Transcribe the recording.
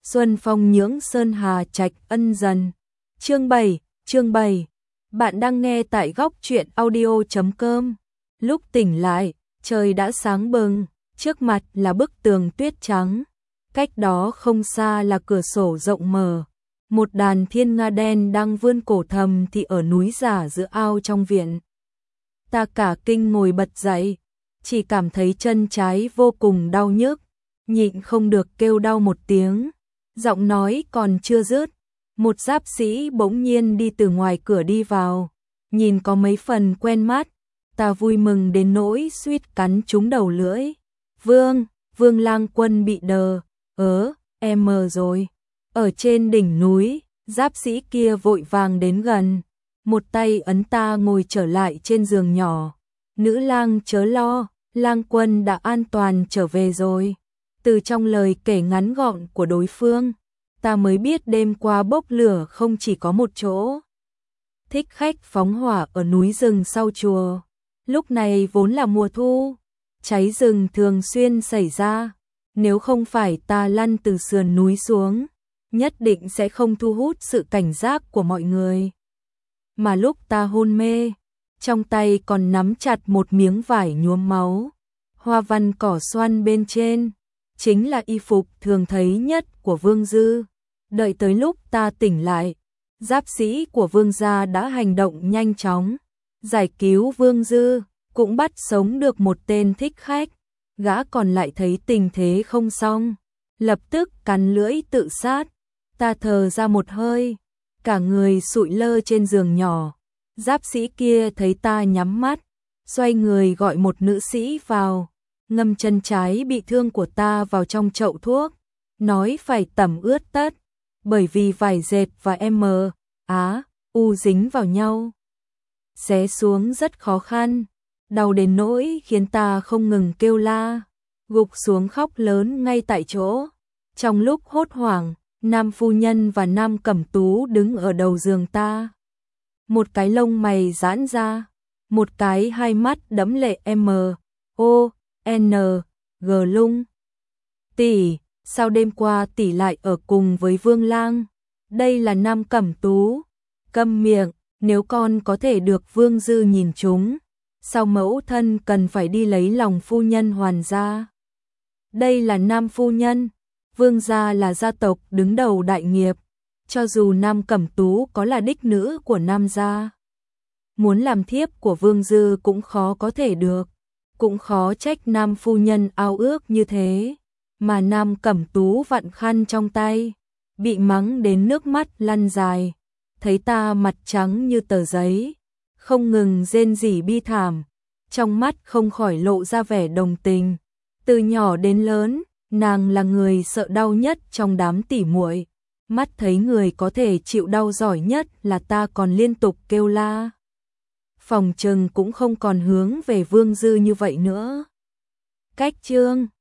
Xuân phong nhưỡng sơn hà trạch ân dần. Chương 7. Bạn đang nghe tại góc truyện audio.com. Lúc tỉnh lại, trời đã sáng bừng, trước mặt là bức tường tuyết trắng. Cách đó không xa là cửa sổ rộng mở. Một đàn thiên nga đen đang vươn cổ thầm thì ở núi giả giữa ao trong viện. Ta cả kinh ngồi bật dậy, chỉ cảm thấy chân trái vô cùng đau nhức, nhịn không được kêu đau một tiếng. Giọng nói còn chưa dứt, một giáp sĩ bỗng nhiên đi từ ngoài cửa đi vào, nhìn có mấy phần quen mắt, ta vui mừng đến nỗi suýt cắn trúng đầu lưỡi. Vương Lang Quân bị đờ, em mờ rồi. Ở trên đỉnh núi, giáp sĩ kia vội vàng đến gần, một tay ấn ta ngồi trở lại trên giường nhỏ. Nữ lang chớ lo, Lang Quân đã an toàn trở về rồi. Từ trong lời kể ngắn gọn của đối phương, ta mới biết đêm qua bốc lửa không chỉ có một chỗ. Thích khách phóng hỏa ở núi rừng sau chùa. Lúc này vốn là mùa thu, cháy rừng thường xuyên xảy ra. Nếu không phải ta lăn từ sườn núi xuống, nhất định sẽ không thu hút sự cảnh giác của mọi người. Mà lúc ta hôn mê, trong tay còn nắm chặt một miếng vải nhuốm máu, hoa văn cỏ xoăn bên trên, chính là y phục thường thấy nhất của Vương Dư. Đợi tới lúc ta tỉnh lại, giáp sĩ của Vương gia đã hành động nhanh chóng, giải cứu Vương Dư, cũng bắt sống được một tên thích khách. Gã còn lại thấy tình thế không xong, lập tức cắn lưỡi tự sát. Ta thở ra một hơi, cả người sụi lơ trên giường nhỏ. Giáp sĩ kia thấy ta nhắm mắt, xoay người gọi một nữ sĩ vào, ngâm chân trái bị thương của ta vào trong chậu thuốc, nói phải tẩm ướt tất, bởi vì vải dệt và u dính vào nhau. Xé xuống rất khó khăn, đau đến nỗi khiến ta không ngừng kêu la, gục xuống khóc lớn ngay tại chỗ. Trong lúc hốt hoảng, Nam phu nhân và Nam Cẩm Tú đứng ở đầu giường ta. Một cái lông mày giãn ra, một cái hai mắt đẫm lệ G lung. Tỷ, sao đêm qua tỷ lại ở cùng với Vương Lang? Đây là Nam Cẩm Tú. Câm miệng, nếu con có thể được Vương Dư nhìn trúng, sao mẫu thân cần phải đi lấy lòng phu nhân Hoàn gia? Đây là Nam phu nhân. Vương gia là gia tộc đứng đầu đại nghiệp, cho dù Nam Cẩm Tú có là đích nữ của Nam gia, muốn làm thiếp của Vương Dư cũng khó có thể được, cũng khó trách Nam phu nhân ao ước như thế. Mà Nam Cẩm Tú vặn khăn trong tay, bị mắng đến nước mắt lăn dài, thấy ta mặt trắng như tờ giấy, không ngừng rên rỉ bi thảm, trong mắt không khỏi lộ ra vẻ đồng tình. Từ nhỏ đến lớn, nàng là người sợ đau nhất trong đám tỉ muội, mắt thấy người có thể chịu đau giỏi nhất là ta còn liên tục kêu la. Phòng trừng cũng không còn hướng về Vương Dư như vậy nữa. Cách chương